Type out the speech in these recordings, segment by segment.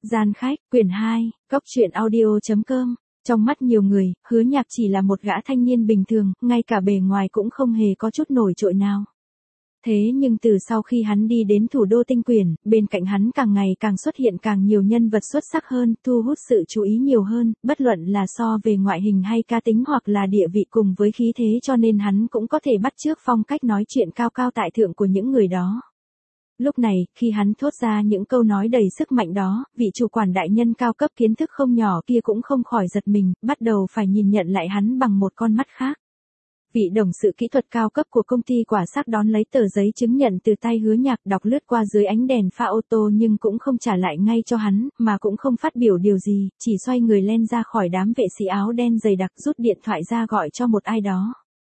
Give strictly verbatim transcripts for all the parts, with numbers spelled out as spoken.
Gian khách, quyển hai, góc truyện audio.com. Trong mắt nhiều người, Hứa Nhạc chỉ là một gã thanh niên bình thường, ngay cả bề ngoài cũng không hề có chút nổi trội nào. Thế nhưng từ sau khi hắn đi đến thủ đô Tinh Quyển, bên cạnh hắn càng ngày càng xuất hiện càng nhiều nhân vật xuất sắc hơn, thu hút sự chú ý nhiều hơn, bất luận là so về ngoại hình hay cá tính hoặc là địa vị cùng với khí thế, cho nên hắn cũng có thể bắt chước phong cách nói chuyện cao cao tại thượng của những người đó. Lúc này, khi hắn thốt ra những câu nói đầy sức mạnh đó, vị chủ quản đại nhân cao cấp kiến thức không nhỏ kia cũng không khỏi giật mình, bắt đầu phải nhìn nhận lại hắn bằng một con mắt khác. Vị đồng sự kỹ thuật cao cấp của công ty quả xác đón lấy tờ giấy chứng nhận từ tay Hứa Nhạc, đọc lướt qua dưới ánh đèn pha ô tô nhưng cũng không trả lại ngay cho hắn, mà cũng không phát biểu điều gì, chỉ xoay người len ra khỏi đám vệ sĩ áo đen dày đặc, rút điện thoại ra gọi cho một ai đó.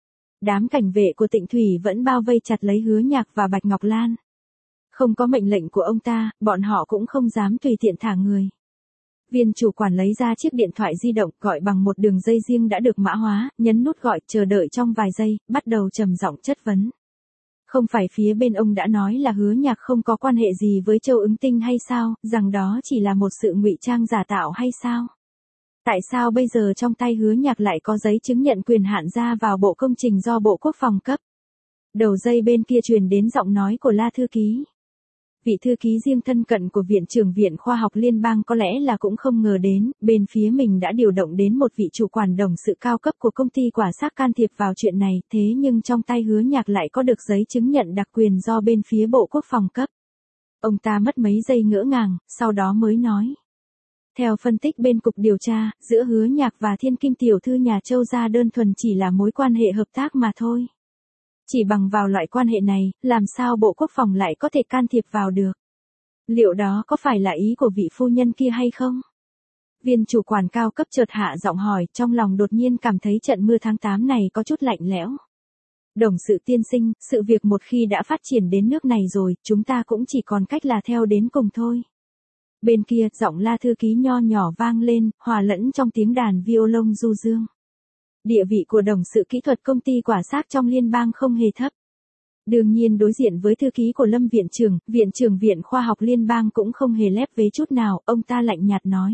Đám cảnh vệ của Tịnh Thủy vẫn bao vây chặt lấy Hứa Nhạc và Bạch Ngọc Lan. Không có mệnh lệnh của ông ta, bọn họ cũng không dám tùy tiện thả người. Viên chủ quản lấy ra chiếc điện thoại di động, gọi bằng một đường dây riêng đã được mã hóa, nhấn nút gọi, chờ đợi trong vài giây, bắt đầu trầm giọng chất vấn. Không phải phía bên ông đã nói là Hứa Nhạc không có quan hệ gì với Châu Ứng Tinh hay sao, rằng đó chỉ là một sự ngụy trang giả tạo hay sao? Tại sao bây giờ trong tay Hứa Nhạc lại có giấy chứng nhận quyền hạn ra vào bộ công trình do Bộ Quốc phòng cấp? Đầu dây bên kia truyền đến giọng nói của La thư ký. Vị thư ký riêng thân cận của Viện trưởng Viện Khoa học Liên bang có lẽ là cũng không ngờ đến, bên phía mình đã điều động đến một vị chủ quản đồng sự cao cấp của công ty quả xác can thiệp vào chuyện này, thế nhưng trong tay Hứa Nhạc lại có được giấy chứng nhận đặc quyền do bên phía Bộ Quốc phòng cấp. Ông ta mất mấy giây ngỡ ngàng, sau đó mới nói. Theo phân tích bên cục điều tra, giữa Hứa Nhạc và Thiên Kim tiểu thư nhà Châu gia đơn thuần chỉ là mối quan hệ hợp tác mà thôi. Chỉ bằng vào loại quan hệ này, làm sao Bộ Quốc phòng lại có thể can thiệp vào được? Liệu đó có phải là ý của vị phu nhân kia hay không? Viên chủ quản cao cấp chợt hạ giọng hỏi, trong lòng đột nhiên cảm thấy trận mưa tháng tám này có chút lạnh lẽo. Đồng sự tiên sinh, sự việc một khi đã phát triển đến nước này rồi, chúng ta cũng chỉ còn cách là theo đến cùng thôi. Bên kia, giọng La thư ký nho nhỏ vang lên, hòa lẫn trong tiếng đàn violon du dương. Địa vị của đồng sự kỹ thuật công ty quả xác trong liên bang không hề thấp. Đương nhiên đối diện với thư ký của Lâm Viện trưởng, Viện trưởng Viện Khoa học Liên bang cũng không hề lép vế chút nào, ông ta lạnh nhạt nói.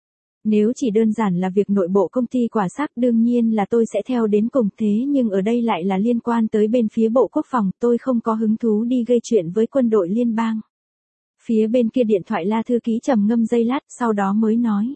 Nếu chỉ đơn giản là việc nội bộ công ty quả xác đương nhiên là tôi sẽ theo đến cùng, thế nhưng ở đây lại là liên quan tới bên phía Bộ Quốc phòng, tôi không có hứng thú đi gây chuyện với quân đội liên bang. Phía bên kia điện thoại La thư ký trầm ngâm giây lát, sau đó mới nói.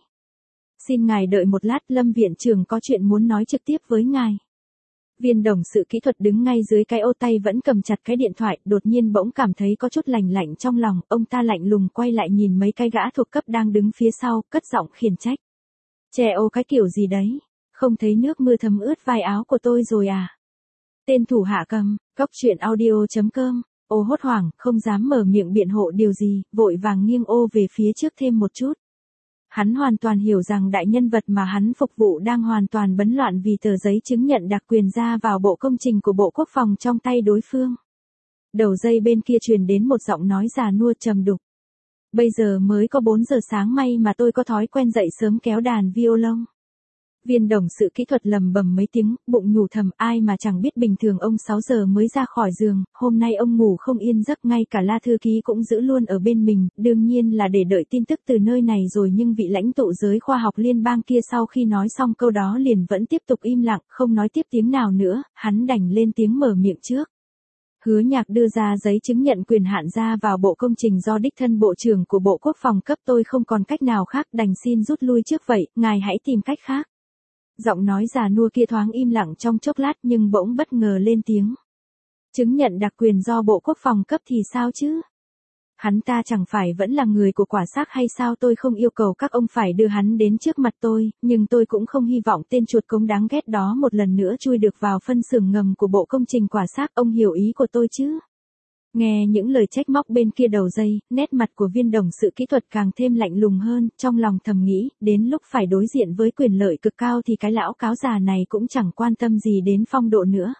Xin ngài đợi một lát, Lâm Viện trưởng có chuyện muốn nói trực tiếp với ngài. Viên đồng sự kỹ thuật đứng ngay dưới cái ô tay vẫn cầm chặt cái điện thoại, đột nhiên bỗng cảm thấy có chút lành lạnh trong lòng, ông ta lạnh lùng quay lại nhìn mấy cái gã thuộc cấp đang đứng phía sau, cất giọng khiển trách. Chè ô cái kiểu gì đấy, không thấy nước mưa thấm ướt vai áo của tôi rồi à? Tên thủ hạ cầm, góc truyện audio.com, ô hốt hoảng, không dám mở miệng biện hộ điều gì, vội vàng nghiêng ô về phía trước thêm một chút. Hắn hoàn toàn hiểu rằng đại nhân vật mà hắn phục vụ đang hoàn toàn bấn loạn vì tờ giấy chứng nhận đặc quyền ra vào bộ công trình của Bộ Quốc phòng trong tay đối phương. Đầu dây bên kia truyền đến một giọng nói già nua trầm đục. Bây giờ mới có bốn giờ sáng, may mà tôi có thói quen dậy sớm kéo đàn violon. Viên đồng sự kỹ thuật lầm bầm mấy tiếng, bụng nhủ thầm, ai mà chẳng biết bình thường ông sáu giờ mới ra khỏi giường, hôm nay ông ngủ không yên giấc, ngay cả La thư ký cũng giữ luôn ở bên mình, đương nhiên là để đợi tin tức từ nơi này rồi, nhưng vị lãnh tụ giới khoa học liên bang kia sau khi nói xong câu đó liền vẫn tiếp tục im lặng, không nói tiếp tiếng nào nữa, hắn đành lên tiếng mở miệng trước. Hứa Nhạc đưa ra giấy chứng nhận quyền hạn ra vào bộ công trình do đích thân Bộ trưởng của Bộ Quốc phòng cấp, tôi không còn cách nào khác, đành xin rút lui trước vậy, ngài hãy tìm cách khác. Giọng nói già nua kia thoáng im lặng trong chốc lát nhưng bỗng bất ngờ lên tiếng. Chứng nhận đặc quyền do Bộ Quốc phòng cấp thì sao chứ? Hắn ta chẳng phải vẫn là người của quả xác hay sao? Tôi không yêu cầu các ông phải đưa hắn đến trước mặt tôi, nhưng tôi cũng không hy vọng tên chuột cống đáng ghét đó một lần nữa chui được vào phân xưởng ngầm của bộ công trình quả xác, ông hiểu ý của tôi chứ? Nghe những lời trách móc bên kia đầu dây, nét mặt của viên đồng sự kỹ thuật càng thêm lạnh lùng hơn, trong lòng thầm nghĩ, đến lúc phải đối diện với quyền lợi cực cao thì cái lão cáo già này cũng chẳng quan tâm gì đến phong độ nữa.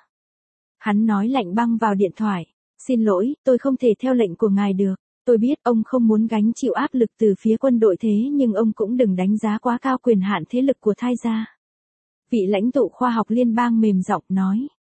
Hắn nói lạnh băng vào điện thoại, xin lỗi, tôi không thể theo lệnh của ngài được, tôi biết ông không muốn gánh chịu áp lực từ phía quân đội, thế nhưng ông cũng đừng đánh giá quá cao quyền hạn thế lực của Thai gia. Vị lãnh tụ khoa học liên bang mềm giọng nói.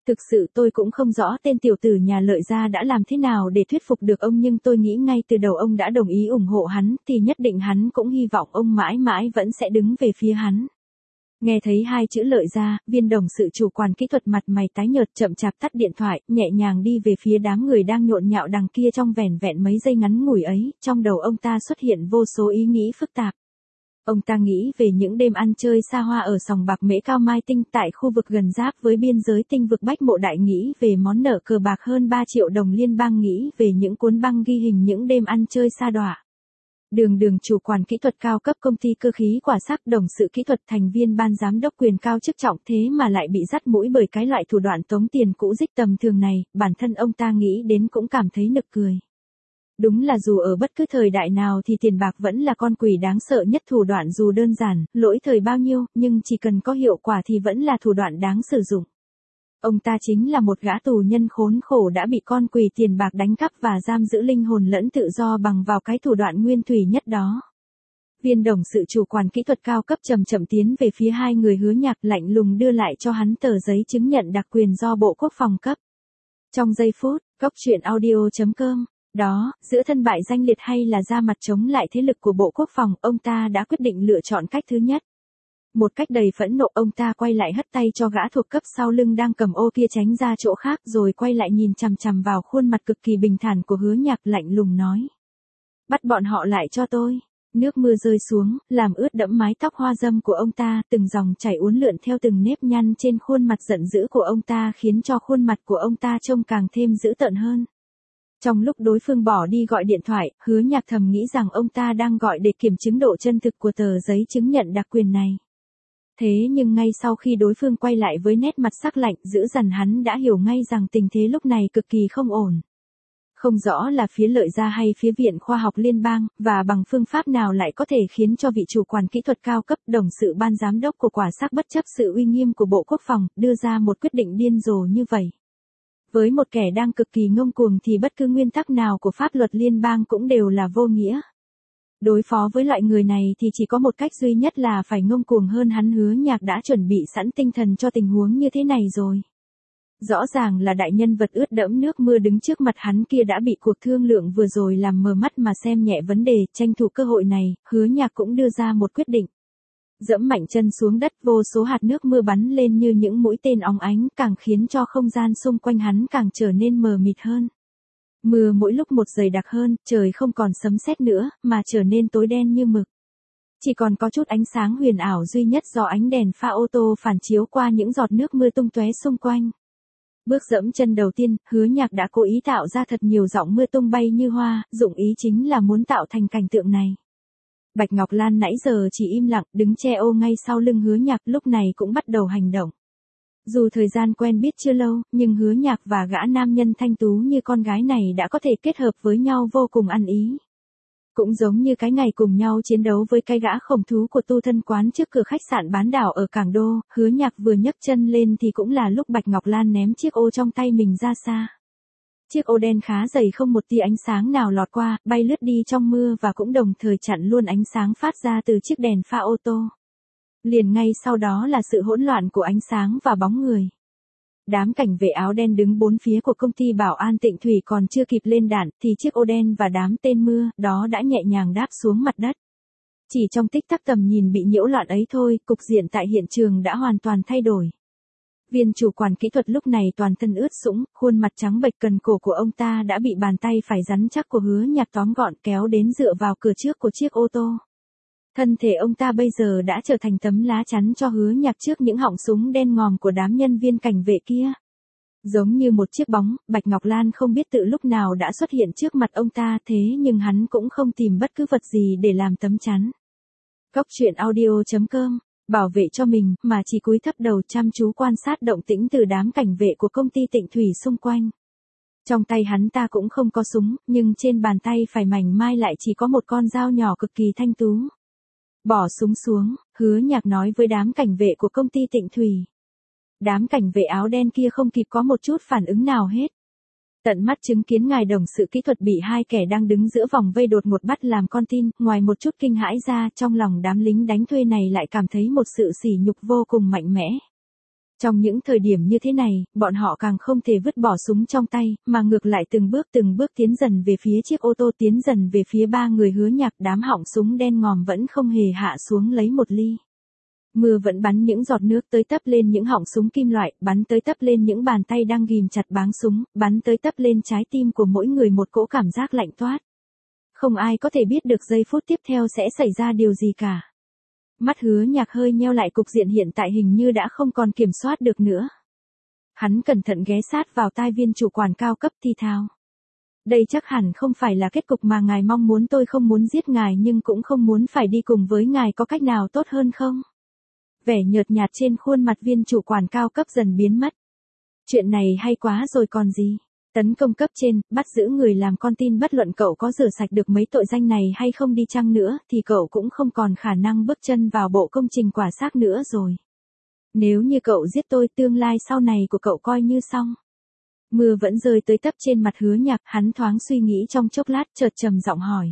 Thực sự tôi cũng không rõ tên tiểu tử nhà Lợi gia đã làm thế nào để thuyết phục được ông, nhưng tôi nghĩ ngay từ đầu ông đã đồng ý ủng hộ hắn thì nhất định hắn cũng hy vọng ông mãi mãi vẫn sẽ đứng về phía hắn. Nghe thấy hai chữ Lợi gia, viên đồng sự chủ quản kỹ thuật mặt mày tái nhợt chậm chạp tắt điện thoại, nhẹ nhàng đi về phía đám người đang nhộn nhạo đằng kia. Trong vẻn vẹn mấy giây ngắn ngủi ấy, trong đầu ông ta xuất hiện vô số ý nghĩ phức tạp. Ông ta nghĩ về những đêm ăn chơi xa hoa ở sòng bạc Mễ Cao Mai Tinh tại khu vực gần giáp với biên giới Tinh vực Bách Mộ Đại, nghĩ về món nợ cờ bạc hơn ba triệu đồng liên bang, nghĩ về những cuốn băng ghi hình những đêm ăn chơi sa đọa. Đường Đường chủ quản kỹ thuật cao cấp công ty cơ khí quả sắc, đồng sự kỹ thuật, thành viên ban giám đốc quyền cao chức trọng, thế mà lại bị dắt mũi bởi cái loại thủ đoạn tống tiền cũ dích tầm thường này, bản thân ông ta nghĩ đến cũng cảm thấy nực cười. Đúng là dù ở bất cứ thời đại nào thì tiền bạc vẫn là con quỷ đáng sợ nhất, thủ đoạn dù đơn giản, lỗi thời bao nhiêu, nhưng chỉ cần có hiệu quả thì vẫn là thủ đoạn đáng sử dụng. Ông ta chính là một gã tù nhân khốn khổ đã bị con quỷ tiền bạc đánh cắp và giam giữ linh hồn lẫn tự do bằng vào cái thủ đoạn nguyên thủy nhất đó. Viên đồng sự chủ quản kỹ thuật cao cấp chậm chậm tiến về phía hai người Hứa Nhạc, lạnh lùng đưa lại cho hắn tờ giấy chứng nhận đặc quyền do Bộ Quốc phòng cấp. Trong giây phút, Cốc truyện audio chấm com. Đó, giữa thân bại danh liệt hay là ra mặt chống lại thế lực của Bộ Quốc phòng, ông ta đã quyết định lựa chọn cách thứ nhất. Một cách đầy phẫn nộ, ông ta quay lại hất tay cho gã thuộc cấp sau lưng đang cầm ô kia tránh ra chỗ khác, rồi quay lại nhìn chằm chằm vào khuôn mặt cực kỳ bình thản của Hứa Nhạc, lạnh lùng nói. Bắt bọn họ lại cho tôi. Nước mưa rơi xuống, làm ướt đẫm mái tóc hoa dâm của ông ta, từng dòng chảy uốn lượn theo từng nếp nhăn trên khuôn mặt giận dữ của ông ta, khiến cho khuôn mặt của ông ta trông càng thêm dữ tợn hơn. Trong lúc đối phương bỏ đi gọi điện thoại, Hứa Nhạc thầm nghĩ rằng ông ta đang gọi để kiểm chứng độ chân thực của tờ giấy chứng nhận đặc quyền này. Thế nhưng ngay sau khi đối phương quay lại với nét mặt sắc lạnh dữ dằn, hắn đã hiểu ngay rằng tình thế lúc này cực kỳ không ổn. Không rõ là phía Lợi gia hay phía Viện Khoa học Liên bang, và bằng phương pháp nào lại có thể khiến cho vị chủ quản kỹ thuật cao cấp, đồng sự ban giám đốc của quả sắc bất chấp sự uy nghiêm của Bộ Quốc phòng, đưa ra một quyết định điên rồ như vậy. Với một kẻ đang cực kỳ ngông cuồng thì bất cứ nguyên tắc nào của pháp luật liên bang cũng đều là vô nghĩa. Đối phó với loại người này thì chỉ có một cách duy nhất là phải ngông cuồng hơn hắn. Hứa Nhạc đã chuẩn bị sẵn tinh thần cho tình huống như thế này rồi. Rõ ràng là đại nhân vật ướt đẫm nước mưa đứng trước mặt hắn kia đã bị cuộc thương lượng vừa rồi làm mờ mắt mà xem nhẹ vấn đề. Tranh thủ cơ hội này, Hứa Nhạc cũng đưa ra một quyết định. Dẫm mạnh chân xuống đất, vô số hạt nước mưa bắn lên như những mũi tên óng ánh, càng khiến cho không gian xung quanh hắn càng trở nên mờ mịt hơn. Mưa mỗi lúc một dày đặc hơn, trời không còn sấm sét nữa, mà trở nên tối đen như mực. Chỉ còn có chút ánh sáng huyền ảo duy nhất do ánh đèn pha ô tô phản chiếu qua những giọt nước mưa tung tóe xung quanh. Bước dẫm chân đầu tiên, Hứa Nhạc đã cố ý tạo ra thật nhiều giọng mưa tung bay như hoa, dụng ý chính là muốn tạo thành cảnh tượng này. Bạch Ngọc Lan nãy giờ chỉ im lặng, đứng che ô ngay sau lưng Hứa Nhạc, lúc này cũng bắt đầu hành động. Dù thời gian quen biết chưa lâu, nhưng Hứa Nhạc và gã nam nhân thanh tú như con gái này đã có thể kết hợp với nhau vô cùng ăn ý. Cũng giống như cái ngày cùng nhau chiến đấu với cái gã khổng thú của tu thân quán trước cửa khách sạn bán đảo ở Cảng Đô, Hứa Nhạc vừa nhấc chân lên thì cũng là lúc Bạch Ngọc Lan ném chiếc ô trong tay mình ra xa. Chiếc ô đen khá dày không một tia ánh sáng nào lọt qua, bay lướt đi trong mưa và cũng đồng thời chặn luôn ánh sáng phát ra từ chiếc đèn pha ô tô. Liền ngay sau đó là sự hỗn loạn của ánh sáng và bóng người. Đám cảnh vệ áo đen đứng bốn phía của công ty bảo an Tịnh Thủy còn chưa kịp lên đạn thì chiếc ô đen và đám tên mưa đó đã nhẹ nhàng đáp xuống mặt đất. Chỉ trong tích tắc tầm nhìn bị nhiễu loạn ấy thôi, cục diện tại hiện trường đã hoàn toàn thay đổi. Viên chủ quản kỹ thuật lúc này toàn thân ướt sũng, khuôn mặt trắng bệch, cần cổ của ông ta đã bị bàn tay phải rắn chắc của Hứa Nhạc tóm gọn kéo đến dựa vào cửa trước của chiếc ô tô. Thân thể ông ta bây giờ đã trở thành tấm lá chắn cho Hứa Nhạc trước những họng súng đen ngòm của đám nhân viên cảnh vệ kia. Giống như một chiếc bóng, Bạch Ngọc Lan không biết tự lúc nào đã xuất hiện trước mặt ông ta, thế nhưng hắn cũng không tìm bất cứ vật gì để làm tấm chắn. Cốc truyện audio chấm com, bảo vệ cho mình, mà chỉ cúi thấp đầu chăm chú quan sát động tĩnh từ đám cảnh vệ của công ty Tịnh Thủy xung quanh. Trong tay hắn ta cũng không có súng, nhưng trên bàn tay phải mảnh mai lại chỉ có một con dao nhỏ cực kỳ thanh tú. Bỏ súng xuống, Hứa Nhạc nói với đám cảnh vệ của công ty Tịnh Thủy. Đám cảnh vệ áo đen kia không kịp có một chút phản ứng nào hết. Tận mắt chứng kiến ngài đồng sự kỹ thuật bị hai kẻ đang đứng giữa vòng vây đột ngột bắt làm con tin, ngoài một chút kinh hãi ra, trong lòng đám lính đánh thuê này lại cảm thấy một sự sỉ nhục vô cùng mạnh mẽ. Trong những thời điểm như thế này, bọn họ càng không thể vứt bỏ súng trong tay, mà ngược lại từng bước từng bước tiến dần về phía chiếc ô tô, tiến dần về phía ba người Hứa Nhạc. Đám họng súng đen ngòm vẫn không hề hạ xuống lấy một ly. Mưa vẫn bắn những giọt nước tới tấp lên những họng súng kim loại, bắn tới tấp lên những bàn tay đang ghìm chặt báng súng, bắn tới tấp lên trái tim của mỗi người một cỗ cảm giác lạnh toát. Không ai có thể biết được giây phút tiếp theo sẽ xảy ra điều gì cả. Mắt Hứa Nhạc hơi nheo lại, cục diện hiện tại hình như đã không còn kiểm soát được nữa. Hắn cẩn thận ghé sát vào tai viên chủ quản cao cấp thì thào. Đây chắc hẳn không phải là kết cục mà ngài mong muốn, tôi không muốn giết ngài nhưng cũng không muốn phải đi cùng với ngài, có cách nào tốt hơn không? Vẻ nhợt nhạt trên khuôn mặt viên chủ quản cao cấp dần biến mất. Chuyện này hay quá rồi còn gì. Tấn công cấp trên, bắt giữ người làm con tin, bất luận cậu có rửa sạch được mấy tội danh này hay không đi chăng nữa, thì cậu cũng không còn khả năng bước chân vào bộ công trình quả xác nữa rồi. Nếu như cậu giết tôi, tương lai sau này của cậu coi như xong. Mưa vẫn rơi tới tấp trên mặt Hứa Nhạc, hắn thoáng suy nghĩ trong chốc lát, chợt trầm giọng hỏi.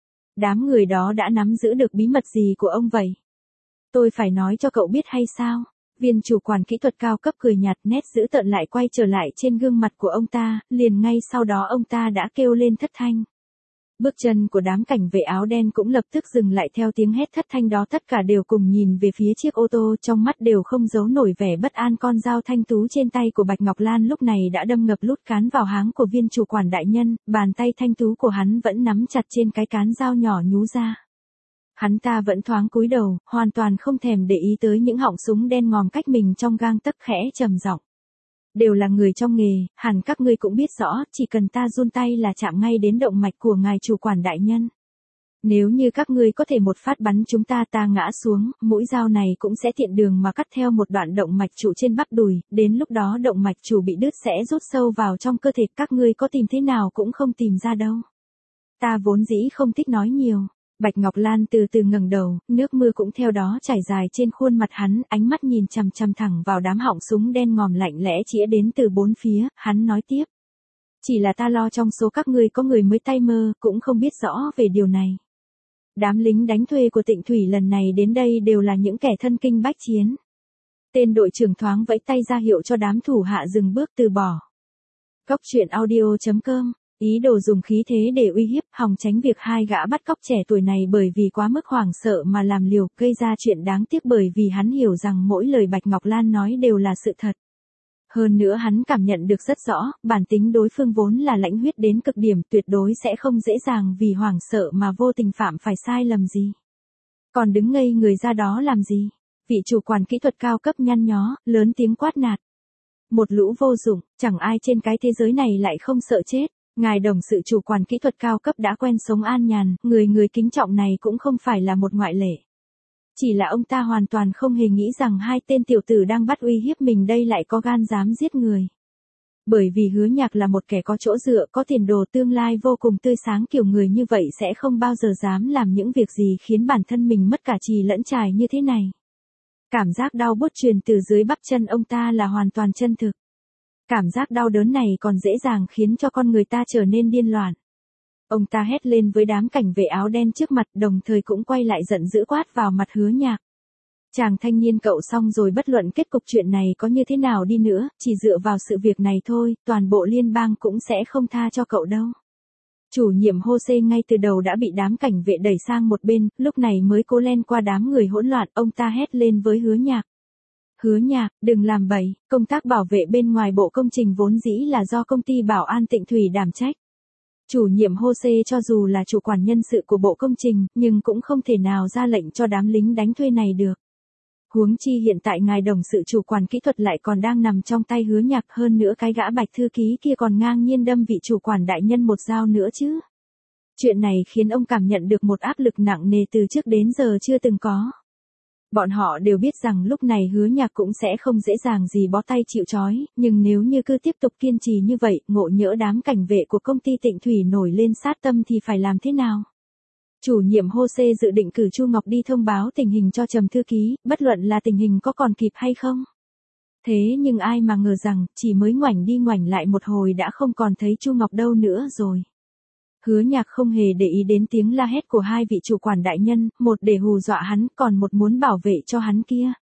Đám người đó đã nắm giữ được bí mật gì của ông vậy? Tôi phải nói cho cậu biết hay sao? Viên chủ quản kỹ thuật cao cấp cười nhạt, nét dữ tợn lại quay trở lại trên gương mặt của ông ta, liền ngay sau đó ông ta đã kêu lên thất thanh. Bước chân của đám cảnh vệ áo đen cũng lập tức dừng lại theo tiếng hét thất thanh đó, tất cả đều cùng nhìn về phía chiếc ô tô, trong mắt đều không giấu nổi vẻ bất an. Con dao thanh tú trên tay của Bạch Ngọc Lan lúc này đã đâm ngập lút cán vào háng của viên chủ quản đại nhân, bàn tay thanh tú của hắn vẫn nắm chặt trên cái cán dao nhỏ nhú ra. Hắn ta vẫn thoáng cúi đầu, hoàn toàn không thèm để ý tới những họng súng đen ngòm cách mình trong gang tấc, khẽ trầm giọng. Đều là người trong nghề, hẳn các ngươi cũng biết rõ, chỉ cần ta run tay là chạm ngay đến động mạch của ngài chủ quản đại nhân. Nếu như các ngươi có thể một phát bắn chúng ta ta ngã xuống, mũi dao này cũng sẽ tiện đường mà cắt theo một đoạn động mạch chủ trên bắp đùi, đến lúc đó động mạch chủ bị đứt sẽ rút sâu vào trong cơ thể, các ngươi có tìm thế nào cũng không tìm ra đâu. Ta vốn dĩ không thích nói nhiều. Bạch Ngọc Lan từ từ ngẩng đầu, nước mưa cũng theo đó chảy dài trên khuôn mặt hắn, ánh mắt nhìn chằm chằm thẳng vào đám họng súng đen ngòm lạnh lẽ chĩa đến từ bốn phía, hắn nói tiếp. Chỉ là ta lo trong số các ngươi có người mới tay mơ, cũng không biết rõ về điều này. Đám lính đánh thuê của Tịnh Thủy lần này đến đây đều là những kẻ thân kinh bách chiến. Tên đội trưởng thoáng vẫy tay ra hiệu cho đám thủ hạ dừng bước từ bỏ. Cóc truyện audio chấm com Ý đồ dùng khí thế để uy hiếp, hòng tránh việc hai gã bắt cóc trẻ tuổi này bởi vì quá mức hoảng sợ mà làm liều, gây ra chuyện đáng tiếc, bởi vì hắn hiểu rằng mỗi lời Bạch Ngọc Lan nói đều là sự thật. Hơn nữa hắn cảm nhận được rất rõ, bản tính đối phương vốn là lãnh huyết đến cực điểm, tuyệt đối sẽ không dễ dàng vì hoảng sợ mà vô tình phạm phải sai lầm gì. Còn đứng ngây người ra đó làm gì? Vị chủ quản kỹ thuật cao cấp nhăn nhó, lớn tiếng quát nạt. Một lũ vô dụng, chẳng ai trên cái thế giới này lại không sợ chết. Ngài đồng sự chủ quản kỹ thuật cao cấp đã quen sống an nhàn, người người kính trọng này cũng không phải là một ngoại lệ. Chỉ là ông ta hoàn toàn không hề nghĩ rằng hai tên tiểu tử đang bắt uy hiếp mình đây lại có gan dám giết người. Bởi vì Hứa Nhạc là một kẻ có chỗ dựa, có tiền đồ tương lai vô cùng tươi sáng, kiểu người như vậy sẽ không bao giờ dám làm những việc gì khiến bản thân mình mất cả trì lẫn trải như thế này. Cảm giác đau buốt truyền từ dưới bắp chân ông ta là hoàn toàn chân thực. Cảm giác đau đớn này còn dễ dàng khiến cho con người ta trở nên điên loạn. Ông ta hét lên với đám cảnh vệ áo đen trước mặt, đồng thời cũng quay lại giận dữ quát vào mặt Hứa Nhạc. Chàng thanh niên, cậu xong rồi, bất luận kết cục chuyện này có như thế nào đi nữa, chỉ dựa vào sự việc này thôi, toàn bộ liên bang cũng sẽ không tha cho cậu đâu. Chủ nhiệm Jose ngay từ đầu đã bị đám cảnh vệ đẩy sang một bên, lúc này mới cố len qua đám người hỗn loạn, ông ta hét lên với Hứa Nhạc. Hứa Nhạc, đừng làm bậy, công tác bảo vệ bên ngoài bộ công trình vốn dĩ là do công ty bảo an Tịnh Thủy đảm trách. Chủ nhiệm Jose cho dù là chủ quản nhân sự của bộ công trình, nhưng cũng không thể nào ra lệnh cho đám lính đánh thuê này được. Huống chi hiện tại ngài đồng sự chủ quản kỹ thuật lại còn đang nằm trong tay Hứa Nhạc, hơn nữa cái gã Bạch thư ký kia còn ngang nhiên đâm vị chủ quản đại nhân một dao nữa chứ. Chuyện này khiến ông cảm nhận được một áp lực nặng nề từ trước đến giờ chưa từng có. Bọn họ đều biết rằng lúc này Hứa Nhạc cũng sẽ không dễ dàng gì bó tay chịu trói, nhưng nếu như cứ tiếp tục kiên trì như vậy, ngộ nhỡ đám cảnh vệ của công ty Tịnh Thủy nổi lên sát tâm thì phải làm thế nào? Chủ nhiệm Jose dự định cử Chu Ngọc đi thông báo tình hình cho Trầm thư ký, bất luận là tình hình có còn kịp hay không. Thế nhưng ai mà ngờ rằng, chỉ mới ngoảnh đi ngoảnh lại một hồi đã không còn thấy Chu Ngọc đâu nữa rồi. Hứa Nhạc không hề để ý đến tiếng la hét của hai vị chủ quản đại nhân, một để hù dọa hắn, còn một muốn bảo vệ cho hắn kia.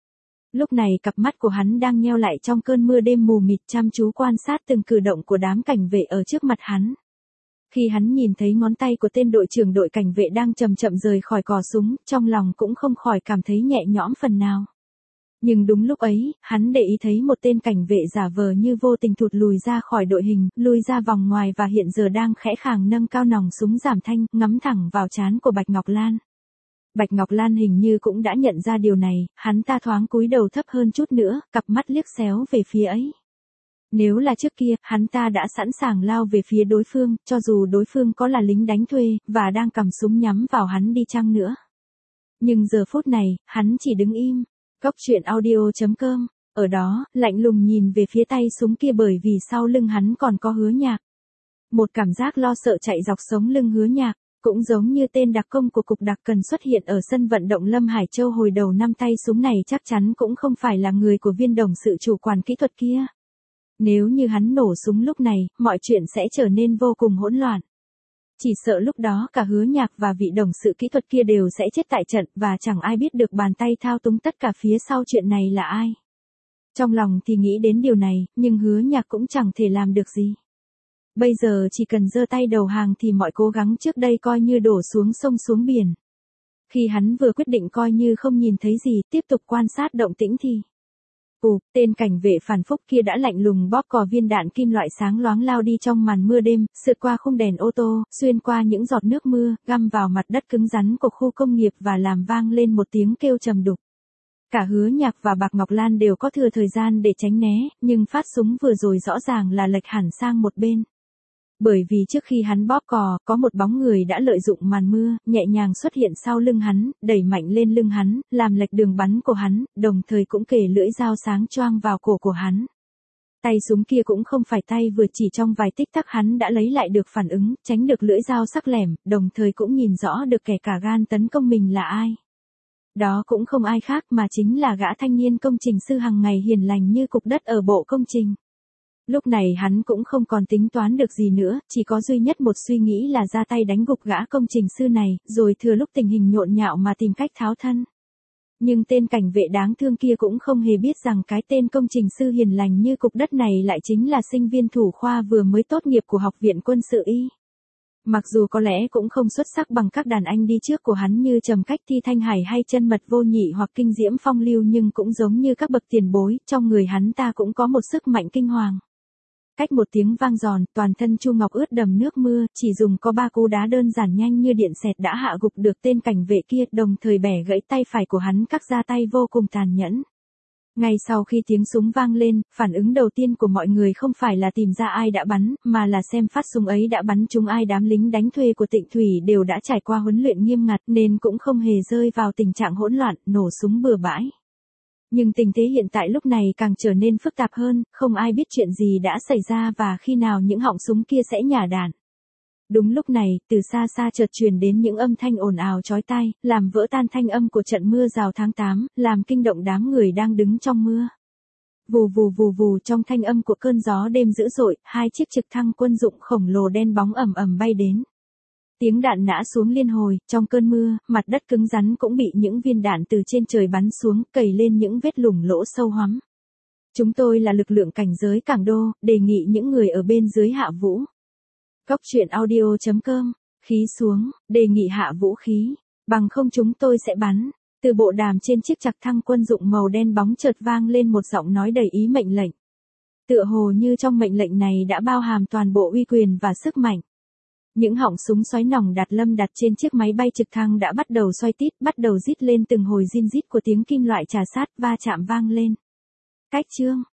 Lúc này cặp mắt của hắn đang nheo lại trong cơn mưa đêm mù mịt chăm chú quan sát từng cử động của đám cảnh vệ ở trước mặt hắn. Khi hắn nhìn thấy ngón tay của tên đội trưởng đội cảnh vệ đang chậm chậm rời khỏi cò súng, trong lòng cũng không khỏi cảm thấy nhẹ nhõm phần nào. Nhưng đúng lúc ấy, hắn để ý thấy một tên cảnh vệ giả vờ như vô tình thụt lùi ra khỏi đội hình, lui ra vòng ngoài và hiện giờ đang khẽ khàng nâng cao nòng súng giảm thanh, ngắm thẳng vào trán của Bạch Ngọc Lan. Bạch Ngọc Lan hình như cũng đã nhận ra điều này, hắn ta thoáng cúi đầu thấp hơn chút nữa, cặp mắt liếc xéo về phía ấy. Nếu là trước kia, hắn ta đã sẵn sàng lao về phía đối phương, cho dù đối phương có là lính đánh thuê, và đang cầm súng nhắm vào hắn đi chăng nữa. Nhưng giờ phút này, hắn chỉ đứng im. Cốc truyện audio chấm com, ở đó, lạnh lùng nhìn về phía tay súng kia bởi vì sau lưng hắn còn có Hứa Nhạc. Một cảm giác lo sợ chạy dọc sống lưng Hứa Nhạc, cũng giống như tên đặc công của cục đặc cần xuất hiện ở sân vận động Lâm Hải Châu hồi đầu năm, tay súng này chắc chắn cũng không phải là người của viên đồng sự chủ quản kỹ thuật kia. Nếu như hắn nổ súng lúc này, mọi chuyện sẽ trở nên vô cùng hỗn loạn. Chỉ sợ lúc đó cả Hứa Nhạc và vị đồng sự kỹ thuật kia đều sẽ chết tại trận và chẳng ai biết được bàn tay thao túng tất cả phía sau chuyện này là ai. Trong lòng thì nghĩ đến điều này, nhưng Hứa Nhạc cũng chẳng thể làm được gì. Bây giờ chỉ cần giơ tay đầu hàng thì mọi cố gắng trước đây coi như đổ xuống sông xuống biển. Khi hắn vừa quyết định coi như không nhìn thấy gì, tiếp tục quan sát động tĩnh thì Ù, tên cảnh vệ phản phúc kia đã lạnh lùng bóp cò viên đạn kim loại sáng loáng lao đi trong màn mưa đêm, sượt qua khung đèn ô tô, xuyên qua những giọt nước mưa, găm vào mặt đất cứng rắn của khu công nghiệp và làm vang lên một tiếng kêu trầm đục. Cả Hứa Nhạc và Bạch Ngọc Lan đều có thừa thời gian để tránh né, nhưng phát súng vừa rồi rõ ràng là lệch hẳn sang một bên. Bởi vì trước khi hắn bóp cò, có một bóng người đã lợi dụng màn mưa, nhẹ nhàng xuất hiện sau lưng hắn, đẩy mạnh lên lưng hắn, làm lệch đường bắn của hắn, đồng thời cũng kề lưỡi dao sáng choang vào cổ của hắn. Tay súng kia cũng không phải tay vừa, chỉ trong vài tích tắc hắn đã lấy lại được phản ứng, tránh được lưỡi dao sắc lẻm, đồng thời cũng nhìn rõ được kẻ cả gan tấn công mình là ai. Đó cũng không ai khác mà chính là gã thanh niên công trình sư hàng ngày hiền lành như cục đất ở bộ công trình. Lúc này hắn cũng không còn tính toán được gì nữa, chỉ có duy nhất một suy nghĩ là ra tay đánh gục gã công trình sư này, rồi thừa lúc tình hình nhộn nhạo mà tìm cách tháo thân. Nhưng tên cảnh vệ đáng thương kia cũng không hề biết rằng cái tên công trình sư hiền lành như cục đất này lại chính là sinh viên thủ khoa vừa mới tốt nghiệp của Học viện Quân sự Y. Mặc dù có lẽ cũng không xuất sắc bằng các đàn anh đi trước của hắn như Trầm Cách Thi Thanh Hải hay Chân Mật Vô Nhị hoặc Kinh Diễm Phong Lưu, nhưng cũng giống như các bậc tiền bối, trong người hắn ta cũng có một sức mạnh kinh hoàng. Cách một tiếng vang giòn, toàn thân Chu Ngọc ướt đầm nước mưa, chỉ dùng có ba cú đá đơn giản nhanh như điện xẹt đã hạ gục được tên cảnh vệ kia, đồng thời bẻ gãy tay phải của hắn, cắt ra tay vô cùng tàn nhẫn. Ngay sau khi tiếng súng vang lên, phản ứng đầu tiên của mọi người không phải là tìm ra ai đã bắn, mà là xem phát súng ấy đã bắn trúng ai. Đám lính đánh thuê của Tịnh Thủy đều đã trải qua huấn luyện nghiêm ngặt nên cũng không hề rơi vào tình trạng hỗn loạn, nổ súng bừa bãi. Nhưng tình thế hiện tại lúc này càng trở nên phức tạp hơn, không ai biết chuyện gì đã xảy ra và khi nào những họng súng kia sẽ nhả đạn. Đúng lúc này, từ xa xa chợt truyền đến những âm thanh ồn ào chói tai, làm vỡ tan thanh âm của trận mưa rào tháng tám, làm kinh động đám người đang đứng trong mưa. Vù vù vù vù, trong thanh âm của cơn gió đêm dữ dội, hai chiếc trực thăng quân dụng khổng lồ đen bóng ầm ầm bay đến. Tiếng đạn nã xuống liên hồi, trong cơn mưa, mặt đất cứng rắn cũng bị những viên đạn từ trên trời bắn xuống, cày lên những vết lủng lỗ sâu hoắm. Chúng tôi là lực lượng cảnh giới Cảng Đô, đề nghị những người ở bên dưới hạ vũ. Cốc truyện audio chấm com, khí xuống, đề nghị hạ vũ khí, bằng không chúng tôi sẽ bắn. Từ bộ đàm trên chiếc trực thăng quân dụng màu đen bóng chợt vang lên một giọng nói đầy ý mệnh lệnh. Tựa hồ như trong mệnh lệnh này đã bao hàm toàn bộ uy quyền và sức mạnh. Những họng súng xoáy nòng đặt lâm đặt trên chiếc máy bay trực thăng đã bắt đầu xoay tít, bắt đầu rít lên từng hồi rin rít của tiếng kim loại chà sát va chạm vang lên. Cách chương